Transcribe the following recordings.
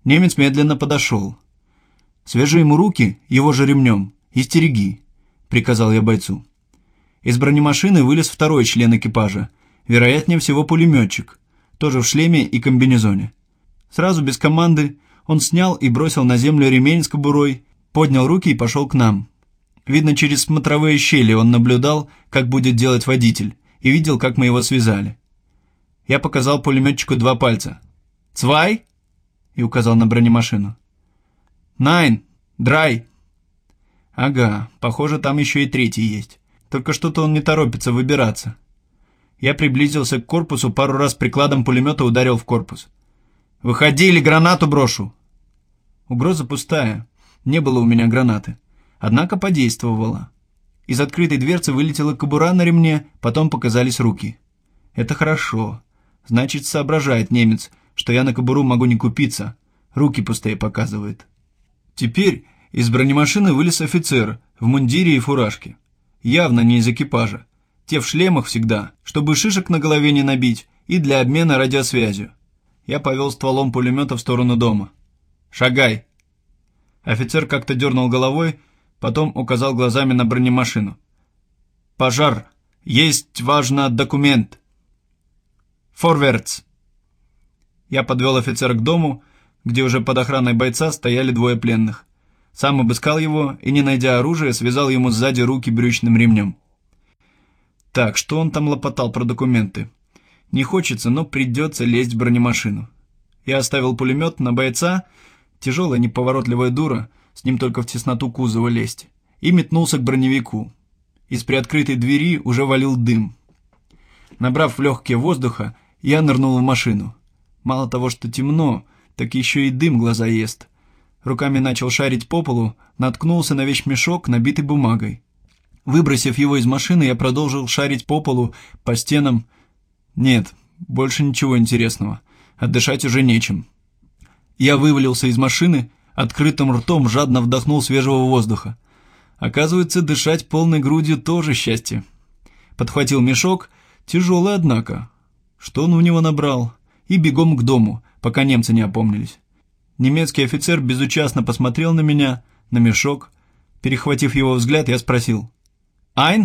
Немец медленно подошел. «Свяжи ему руки его же ремнем и стереги», — приказал я бойцу. Из бронемашины вылез второй член экипажа, вероятнее всего пулеметчик, тоже в шлеме и комбинезоне. Сразу без команды он снял и бросил на землю ремень с кобурой, поднял руки и пошел к нам. Видно, через смотровые щели он наблюдал, как будет делать водитель, и видел, как мы его связали. Я показал пулеметчику 2 пальца. «Цвай!» и указал на бронемашину. «Найн! Драй!» Ага, похоже, там еще и 3-й есть. Только что-то он не торопится выбираться. Я приблизился к корпусу, пару раз прикладом пулемета ударил в корпус. «Выходи, или гранату брошу!» Угроза пустая. Не было у меня гранаты. Однако подействовала. Из открытой дверцы вылетела кобура на ремне, потом показались руки. Это хорошо. Значит, соображает немец, что я на кобуру могу не купиться. Руки пустые показывает. Теперь из бронемашины вылез офицер в мундире и фуражке. Явно не из экипажа. Те в шлемах всегда, чтобы шишек на голове не набить, и для обмена радиосвязью. Я повел стволом пулемета в сторону дома. «Шагай!» Офицер как-то дернул головой, потом указал глазами на бронемашину. «Пожар! Есть важный документ! Форвардс!» Я подвел офицера к дому, где уже под охраной бойца стояли 2 пленных. Сам обыскал его и, не найдя оружия, связал ему сзади руки брючным ремнем. Так, что он там лопотал про документы? Не хочется, но придется лезть в бронемашину. Я оставил пулемет на бойца, тяжелая неповоротливая дура, с ним только в тесноту кузова лезть, и метнулся к броневику. Из приоткрытой двери уже валил дым. Набрав в легкие воздуха, я нырнул в машину. Мало того, что темно, так еще и дым глаза ест. Руками начал шарить по полу, наткнулся на вещмешок, набитый бумагой. Выбросив его из машины, я продолжил шарить по полу, по стенам. Нет, больше ничего интересного. Отдышать уже нечем. Я вывалился из машины, открытым ртом жадно вдохнул свежего воздуха. Оказывается, дышать полной грудью тоже счастье. Подхватил мешок, тяжелый, однако. Что он в него набрал? И бегом к дому, пока немцы не опомнились. Немецкий офицер безучастно посмотрел на меня, на мешок. Перехватив его взгляд, я спросил. «Айн?»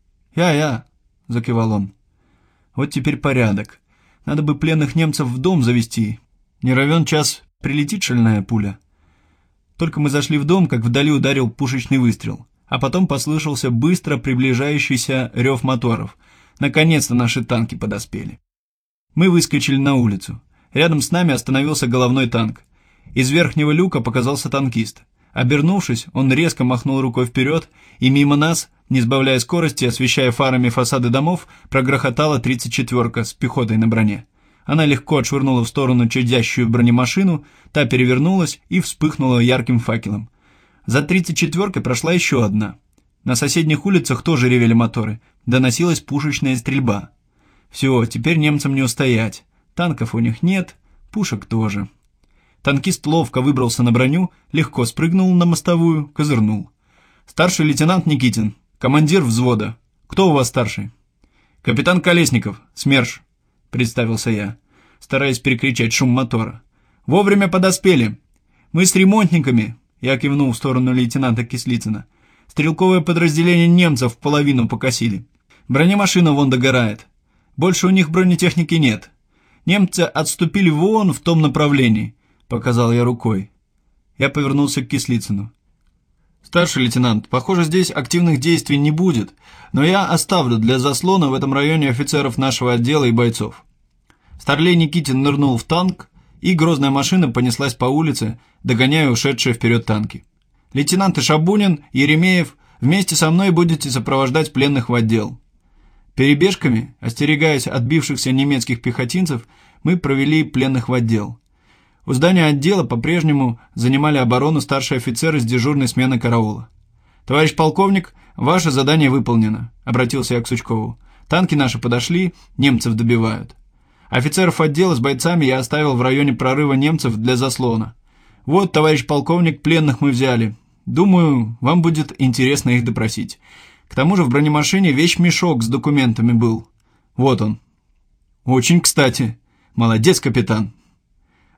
«Я», — закивал он. «Вот теперь порядок. Надо бы пленных немцев в дом завести. Не равен час прилетит шальная пуля». Только мы зашли в дом, как вдали ударил пушечный выстрел, а потом послышался быстро приближающийся рев моторов. Наконец-то наши танки подоспели. Мы выскочили на улицу. Рядом с нами остановился головной танк. Из верхнего люка показался танкист. Обернувшись, он резко махнул рукой вперед, и мимо нас, не сбавляя скорости, освещая фарами фасады домов, прогрохотала 34-ка с пехотой на броне. Она легко отшвырнула в сторону чадящую бронемашину, та перевернулась и вспыхнула ярким факелом. За 34-кой прошла еще одна. На соседних улицах тоже ревели моторы, доносилась пушечная стрельба. Все, теперь немцам не устоять. Танков у них нет, пушек тоже. Танкист ловко выбрался на броню, легко спрыгнул на мостовую, козырнул. «Старший лейтенант Никитин, командир взвода. Кто у вас старший?» «Капитан Колесников, СМЕРШ», — представился я, стараясь перекричать шум мотора. «Вовремя подоспели. Мы с ремонтниками», — я кивнул в сторону лейтенанта Кислицына. «Стрелковое подразделение немцев в половину покосили. Бронемашина вон догорает. Больше у них бронетехники нет. Немцы отступили вон в том направлении», — показал я рукой. Я повернулся к Кислицыну. «Старший лейтенант, похоже, здесь активных действий не будет, но я оставлю для заслона в этом районе офицеров нашего отдела и бойцов». Старлей Никитин нырнул в танк, и грозная машина понеслась по улице, догоняя ушедшие вперед танки. «Лейтенанты Шабунин, Еремеев, вместе со мной будете сопровождать пленных в отдел». Перебежками, остерегаясь отбившихся немецких пехотинцев, мы провели пленных в отдел. У здания отдела по-прежнему занимали оборону старшие офицеры с дежурной смены караула. «Товарищ полковник, ваше задание выполнено», — обратился я к Сучкову. «Танки наши подошли, немцев добивают. Офицеров отдела с бойцами я оставил в районе прорыва немцев для заслона. Вот, товарищ полковник, пленных мы взяли. Думаю, вам будет интересно их допросить. К тому же в бронемашине вещмешок с документами был. Вот он». «Очень кстати. Молодец, капитан».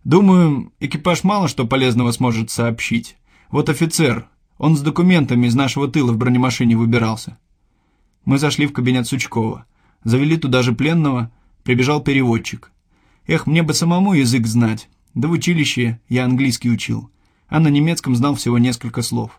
Думаю, экипаж мало что полезного сможет сообщить. Вот офицер, он с документами из нашего тыла в бронемашине выбирался. Мы зашли в кабинет Сучкова. Завели туда же пленного, прибежал переводчик. Эх, мне бы самому язык знать. Да в училище я английский учил, а на немецком знал всего несколько слов.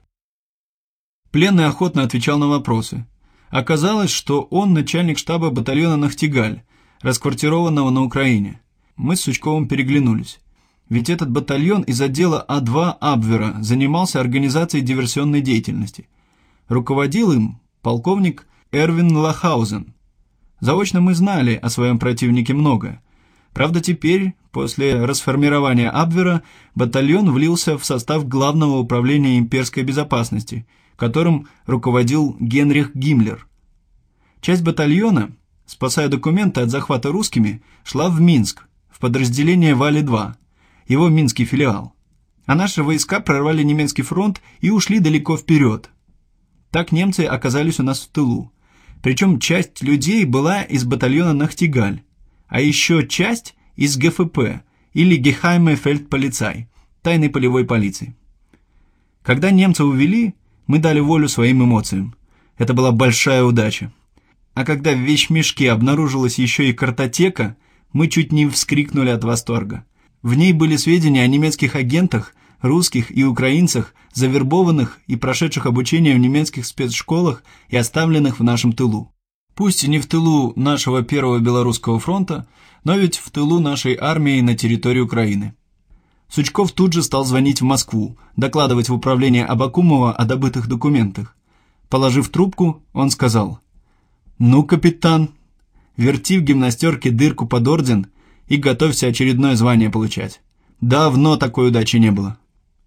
Пленный охотно отвечал на вопросы. Оказалось, что он начальник штаба батальона «Нахтигаль», расквартированного на Украине. Мы с Сучковым переглянулись. Ведь этот батальон из отдела А2 Абвера занимался организацией диверсионной деятельности. Руководил им полковник Эрвин Лахаузен. Заочно мы знали о своем противнике многое. Правда, теперь, после расформирования Абвера, батальон влился в состав Главного управления имперской безопасности, которым руководил Генрих Гиммлер. Часть батальона, спасая документы от захвата русскими, шла в Минск, в подразделение Вали-2, его минский филиал. А наши войска прорвали немецкий фронт и ушли далеко вперед. Так немцы оказались у нас в тылу. Причем часть людей была из батальона «Нахтигаль», а еще часть из ГФП, или Geheime Feldpolizei, тайной полевой полиции. Когда немца увели, мы дали волю своим эмоциям. Это была большая удача. А когда в вещмешке обнаружилась еще и картотека, мы чуть не вскрикнули от восторга. В ней были сведения о немецких агентах, русских и украинцах, завербованных и прошедших обучение в немецких спецшколах и оставленных в нашем тылу. Пусть и не в тылу нашего Первого Белорусского фронта, но ведь в тылу нашей армии на территории Украины. Сучков тут же стал звонить в Москву, докладывать в управление Абакумова о добытых документах. Положив трубку, он сказал: «Ну, капитан, верти в гимнастерке дырку под орден и готовься очередное звание получать. Давно такой удачи не было».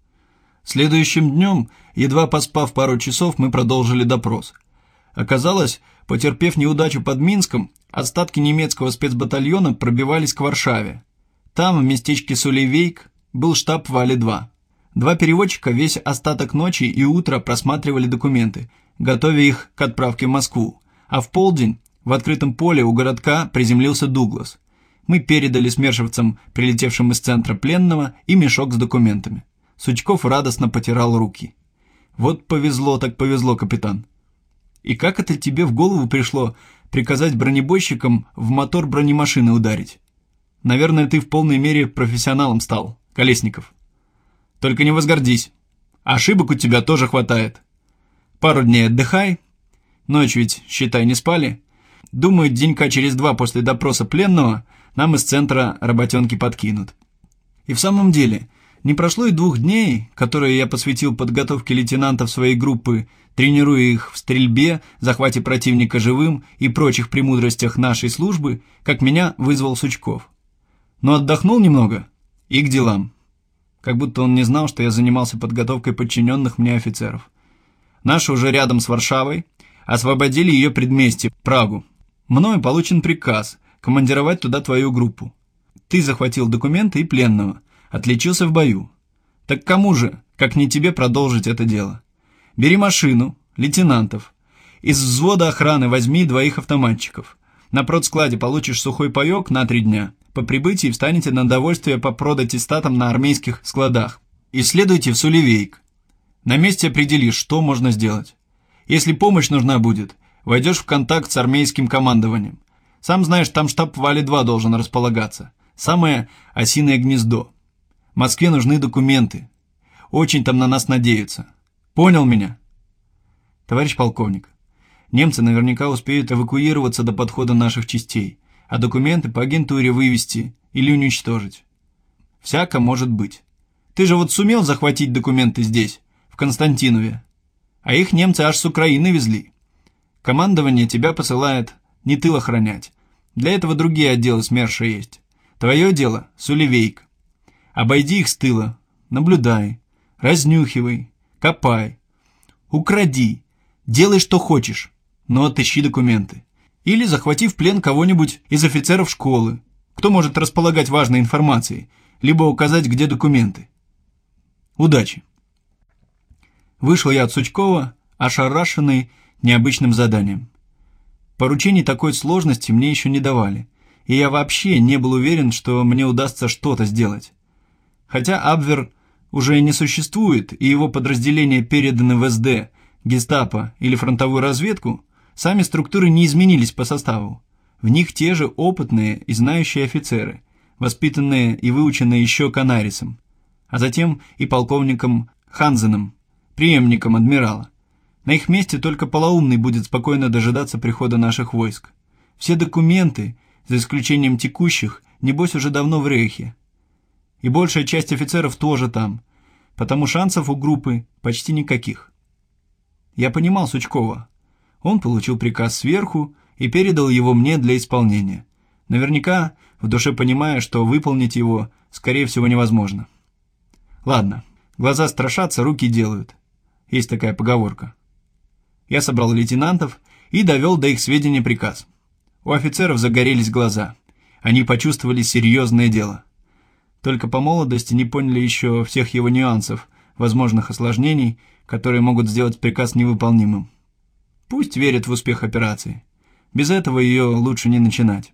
Следующим днем, едва поспав пару часов, мы продолжили допрос. Оказалось, потерпев неудачу под Минском, остатки немецкого спецбатальона пробивались к Варшаве. Там, в местечке Сулейвейк, был штаб Вали-2. Два переводчика весь остаток ночи и утра просматривали документы, готовя их к отправке в Москву, а в полдень в открытом поле у городка приземлился Дуглас. Мы передали смершевцам, прилетевшим из центра, пленного и мешок с документами. Сучков радостно потирал руки. «Вот повезло так повезло, капитан. И как это тебе в голову пришло приказать бронебойщикам в мотор бронемашины ударить? Наверное, ты в полной мере профессионалом стал, Колесников. Только не возгордись. Ошибок у тебя тоже хватает. Пару дней отдыхай. Ночь ведь, считай, не спали. Думаю, денька через 2 после допроса пленного нам из центра работенки подкинут». И в самом деле, не прошло и 2 дней, которые я посвятил подготовке лейтенантов своей группы, тренируя их в стрельбе, захвате противника живым и прочих премудростях нашей службы, как меня вызвал Сучков. Но отдохнул немного и к делам. Как будто он не знал, что я занимался подготовкой подчиненных мне офицеров. Наши уже рядом с Варшавой освободили ее предместье, Прагу. Мною получен приказ командировать туда твою группу. Ты захватил документы и пленного, отличился в бою. Так кому же, как не тебе, продолжить это дело? Бери машину, лейтенантов. Из взвода охраны возьми 2 автоматчиков. На продскладе получишь сухой паёк на 3 дня. По прибытии встанете на довольствие по продаттестатам на армейских складах. И следуйте в Сулейвейк. На месте определишь, что можно сделать. Если помощь нужна будет, войдешь в контакт с армейским командованием. Сам знаешь, там штаб Вали-2 должен располагаться. Самое осиное гнездо. В Москве нужны документы. Очень там на нас надеются. Понял меня? Товарищ полковник, немцы наверняка успеют эвакуироваться до подхода наших частей, а документы по агентуре вывести или уничтожить. Всяко может быть. Ты же вот сумел захватить документы здесь, в Константинове, а их немцы аж с Украины везли. Командование тебя посылает не тыл охранять. Для этого другие отделы СМЕРШа есть. Твое дело — Сулейвейк. Обойди их с тыла, наблюдай, разнюхивай, копай, укради, делай что хочешь, но отыщи документы. Или захвати в плен кого-нибудь из офицеров школы, кто может располагать важной информацией, либо указать, где документы. Удачи. Вышел я от Сучкова, ошарашенный необычным заданием. Поручений такой сложности мне еще не давали, и я вообще не был уверен, что мне удастся что-то сделать. Хотя Абвер уже не существует, и его подразделения переданы в СД, гестапо или фронтовую разведку, сами структуры не изменились по составу. В них те же опытные и знающие офицеры, воспитанные и выученные еще Канарисом, а затем и полковником Ханзеном, преемником адмирала. На их месте только полоумный будет спокойно дожидаться прихода наших войск. Все документы, за исключением текущих, небось уже давно в рейхе. И большая часть офицеров тоже там, потому шансов у группы почти никаких. Я понимал Сучкова. Он получил приказ сверху и передал его мне для исполнения. Наверняка, в душе понимая, что выполнить его, скорее всего, невозможно. Ладно, глаза страшатся, руки делают. Есть такая поговорка. Я собрал лейтенантов и довел до их сведения приказ. У офицеров загорелись глаза. Они почувствовали серьезное дело. Только по молодости не поняли еще всех его нюансов, возможных осложнений, которые могут сделать приказ невыполнимым. Пусть верят в успех операции. Без этого ее лучше не начинать.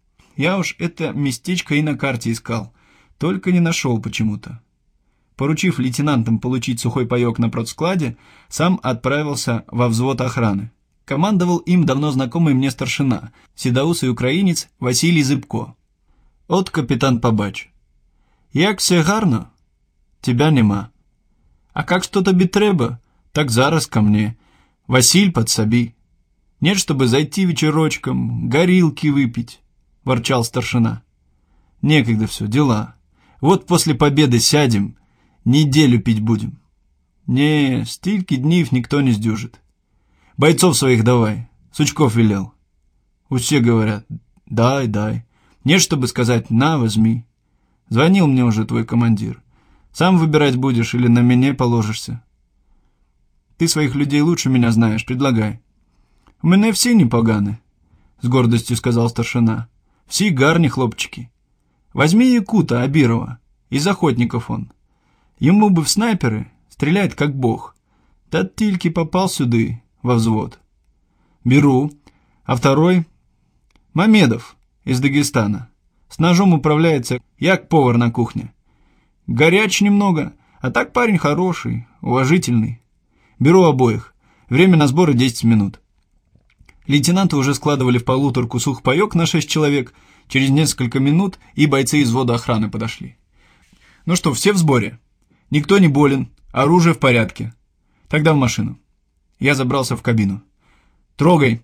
Я уж это местечко и на карте искал, только не нашел почему-то. Поручив лейтенантам получить сухой паек на продскладе, сам отправился во взвод охраны. Командовал им давно знакомый мне старшина, седоусый украинец Василий Зыбко. От капитан Побач. Як все гарно? Тебя нема. А как что тобі треба, так зараз ко мне. Василь подсоби. Нет, чтобы зайти вечерочком, горилки выпить, ворчал старшина. Некогда все, дела. Вот после победы сядем, неделю пить будем. Не, стільки днів никто не сдюжит. Бойцов своих давай, Сучков велел. Все говорят, дай. Нет, чтобы сказать, на, возьми. Звонил мне уже твой командир. Сам выбирать будешь или на меня положишься? Ты своих людей лучше меня знаешь, предлагай. У меня все непоганы, с гордостью сказал старшина. Все гарни хлопчики. Возьми Якута Абирова, из охотников он. Ему бы в снайперы, стреляет как бог. Тот тильки попал сюда, во взвод. Беру. А второй? Мамедов, из Дагестана. С ножом управляется, як повар на кухне. Горяч немного, а так парень хороший, уважительный. Беру обоих. Время на сборы 10 минут. Лейтенанты уже складывали в полуторку сухпайок на 6 человек. Через несколько минут и бойцы из взвода охраны подошли. Ну что, все в сборе? Никто не болен, оружие в порядке. Тогда в машину. Я забрался в кабину. Трогай.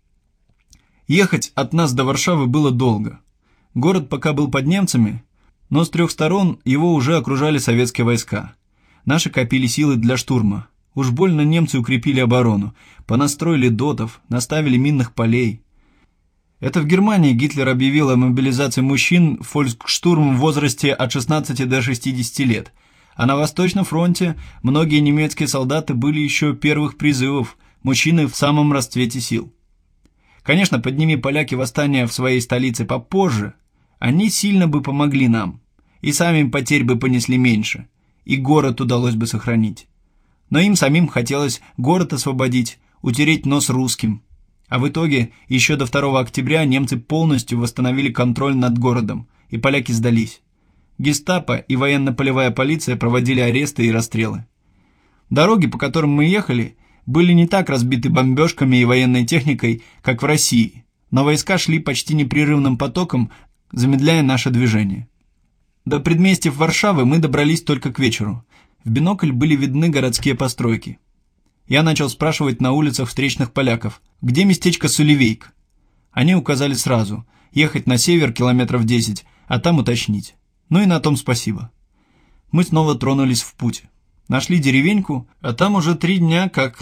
Ехать от нас до Варшавы было долго. Город пока был под немцами, но с 3 сторон его уже окружали советские войска. Наши копили силы для штурма. Уж больно немцы укрепили оборону, понастроили дотов, наставили минных полей. Это в Германии Гитлер объявил о мобилизации мужчин в фольксштурм в возрасте от 16 до 60 лет, а на Восточном фронте многие немецкие солдаты были еще первых призывов, мужчины в самом расцвете сил. Конечно, подними поляки восстание в своей столице попозже, они сильно бы помогли нам, и сами потерь бы понесли меньше, и город удалось бы сохранить. Но им самим хотелось город освободить, утереть нос русским. А в итоге еще до 2 октября немцы полностью восстановили контроль над городом, и поляки сдались. Гестапо и военно-полевая полиция проводили аресты и расстрелы. Дороги, по которым мы ехали, были не так разбиты бомбежками и военной техникой, как в России, но войска шли почти непрерывным потоком, замедляя наше движение. До предместьев Варшавы мы добрались только к вечеру. В бинокль были видны городские постройки. Я начал спрашивать на улицах встречных поляков, где местечко Сулевейк. Они указали сразу, ехать на север километров 10, а там уточнить. Ну и на том спасибо. Мы снова тронулись в путь. Нашли деревеньку, а там уже 3 дня, как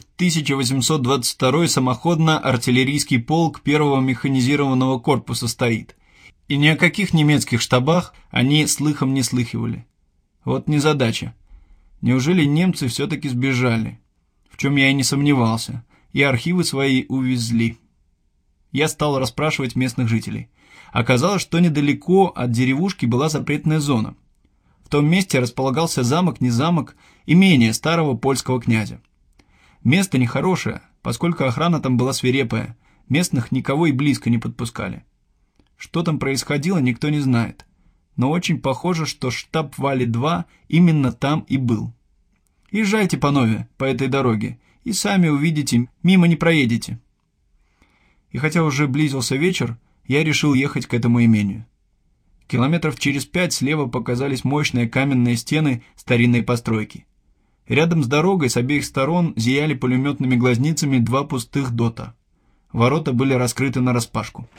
1822-й самоходно-артиллерийский полк 1-го механизированного корпуса стоит. И ни о каких немецких штабах они слыхом не слыхивали. Вот незадача. Неужели немцы все-таки сбежали? В чем я и не сомневался. И архивы свои увезли. Я стал расспрашивать местных жителей. Оказалось, что недалеко от деревушки была запретная зона. В том месте располагался замок, не замок, имение старого польского князя. Место нехорошее, поскольку охрана там была свирепая. Местных никого и близко не подпускали. Что там происходило, никто не знает. но очень похоже, что штаб Вали-2 именно там и был. Езжайте по Нове, по этой дороге, и сами увидите, мимо не проедете. И хотя уже близился вечер, я решил ехать к этому имению. Километров через 5 слева показались мощные каменные стены старинной постройки. Рядом с дорогой с обеих сторон зияли пулеметными глазницами 2 пустых дота. Ворота были раскрыты нараспашку.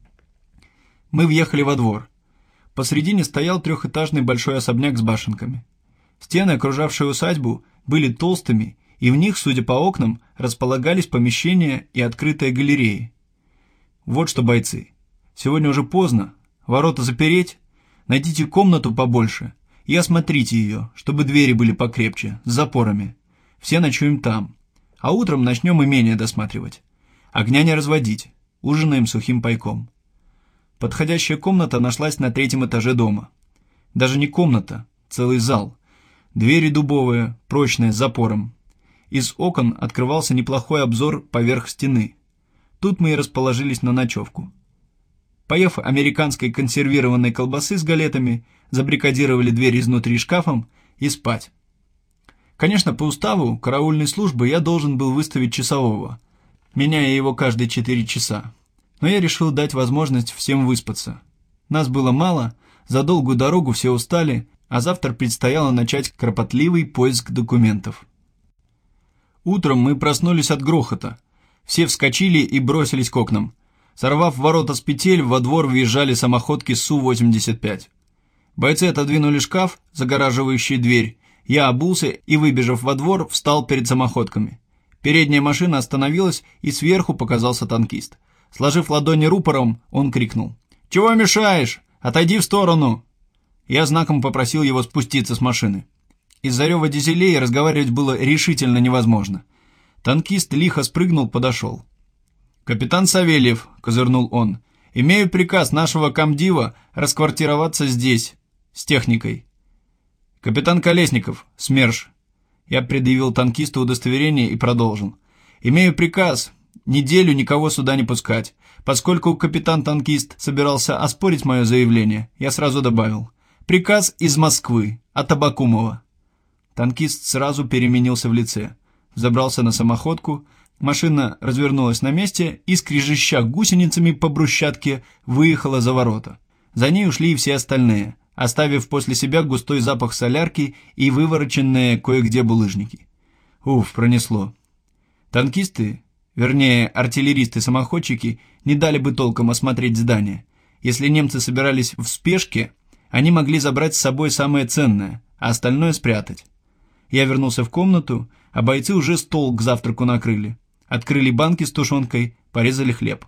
Мы въехали во двор. Посредине стоял 3-этажный большой особняк с башенками. Стены, окружавшие усадьбу, были толстыми, и в них, судя по окнам, располагались помещения и открытые галереи. Вот что, бойцы, сегодня уже поздно, ворота запереть, найдите комнату побольше и осмотрите ее, чтобы двери были покрепче, с запорами. Все ночуем там, а утром начнем имение досматривать. Огня не разводить, ужинаем сухим пайком. Подходящая комната нашлась на 3-м этаже дома. Даже не комната, целый зал. Двери дубовые, прочные, с запором. Из окон открывался неплохой обзор поверх стены. Тут мы и расположились на ночевку. Поев американской консервированной колбасы с галетами, забаррикадировали дверь изнутри шкафом и спать. Конечно, по уставу караульной службы я должен был выставить часового, меняя его каждые 4 часа. Но я решил дать возможность всем выспаться. Нас было мало, за долгую дорогу все устали, а завтра предстояло начать кропотливый поиск документов. Утром мы проснулись от грохота. Все вскочили и бросились к окнам. Сорвав ворота с петель, во двор въезжали самоходки Су-85. Бойцы отодвинули шкаф, загораживающий дверь. Я обулся и, выбежав во двор, встал перед самоходками. Передняя машина остановилась, и сверху показался танкист. Сложив ладони рупором, он крикнул: «Чего мешаешь? Отойди в сторону!» Я знаком попросил его спуститься с машины. Из-за рева дизелей разговаривать было решительно невозможно. Танкист лихо спрыгнул, подошел. «Капитан Савельев», — козырнул он, — «имею приказ нашего комдива расквартироваться здесь, с техникой». «Капитан Колесников, СМЕРШ». Я предъявил танкисту удостоверение и продолжил. «Имею приказ неделю никого сюда не пускать. Поскольку капитан-танкист собирался оспорить мое заявление, я сразу добавил: приказ из Москвы, от Абакумова». Танкист сразу переменился в лице. Забрался на самоходку, машина развернулась на месте и, скрежеща гусеницами по брусчатке, выехала за ворота. За ней ушли и все остальные, оставив после себя густой запах солярки и вывороченные кое-где булыжники. Уф, пронесло. Танкисты, вернее артиллеристы-самоходчики, не дали бы толком осмотреть здание. Если немцы собирались в спешке, они могли забрать с собой самое ценное, а остальное спрятать. Я вернулся в комнату, а бойцы уже стол к завтраку накрыли. Открыли банки с тушенкой, порезали хлеб.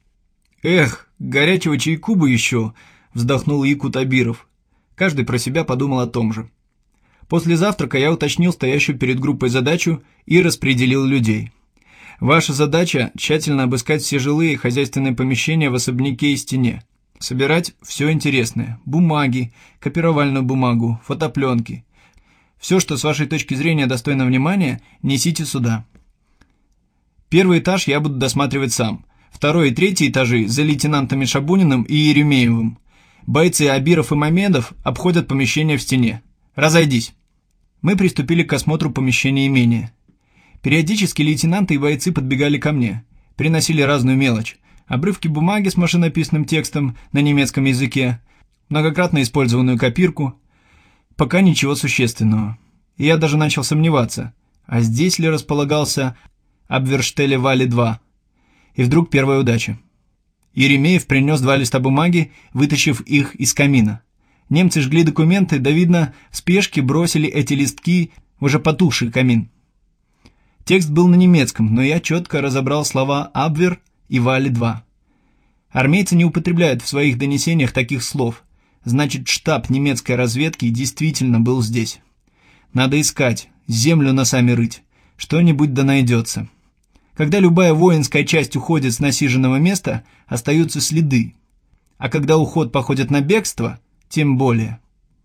«Эх, горячего чайку бы еще!» — вздохнул Якут Абиров. Каждый про себя подумал о том же. После завтрака я уточнил стоящую перед группой задачу и распределил людей. Ваша задача – тщательно обыскать все жилые и хозяйственные помещения в особняке и стене. Собирать все интересное – бумаги, копировальную бумагу, фотопленки. Все, что с вашей точки зрения достойно внимания, несите сюда. Первый этаж я буду досматривать сам. 2 и 3 этажи за лейтенантами Шабуниным и Еремеевым. Бойцы Абиров и Мамедов обходят помещение в стене. Разойдись. Мы приступили к осмотру помещения имения. Периодически лейтенанты и бойцы подбегали ко мне, приносили разную мелочь. Обрывки бумаги с машинописным текстом на немецком языке, многократно использованную копирку. Пока ничего существенного. И я даже начал сомневаться, а здесь ли располагался Абверштеле Вали-2. И вдруг первая удача. Еремеев принес 2 листа бумаги, вытащив их из камина. Немцы жгли документы, да, видно, в спешке бросили эти листки в уже потухший камин. Текст был на немецком, но я четко разобрал слова «Абвер» и «Вали-2». Армейцы не употребляют в своих донесениях таких слов. Значит, штаб немецкой разведки действительно был здесь. Надо искать, землю носами рыть. Что-нибудь да найдется. Когда любая воинская часть уходит с насиженного места, остаются следы. А когда уход походит на бегство, тем более.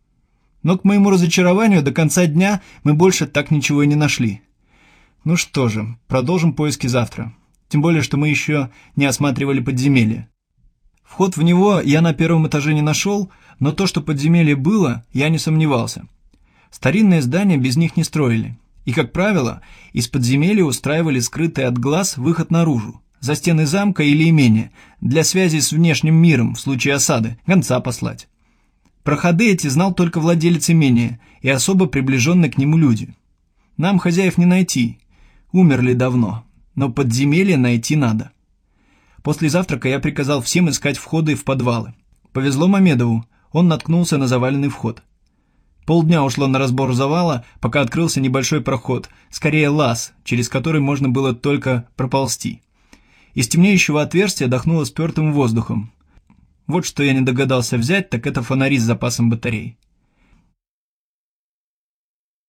Но к моему разочарованию до конца дня мы больше так ничего и не нашли. Ну что же, продолжим поиски завтра. Тем более, что мы еще не осматривали подземелье. Вход в него я на первом этаже не нашел, но то, что подземелье было, я не сомневался. Старинные здания без них не строили. И, как правило, из подземелья устраивали скрытый от глаз выход наружу, за стены замка или имения, для связи с внешним миром в случае осады, гонца послать. Проходы эти знал только владелец имения и особо приближенные к нему люди. Нам хозяев не найти, умерли давно, но подземелье найти надо. После завтрака я приказал всем искать входы в подвалы. Повезло Мамедову, он наткнулся на заваленный вход. Полдня ушло на разбор завала, пока открылся небольшой проход, скорее лаз, через который можно было только проползти. Из темнеющего отверстия дохнуло спертым воздухом. Вот что я не догадался взять, так это фонари с запасом батарей.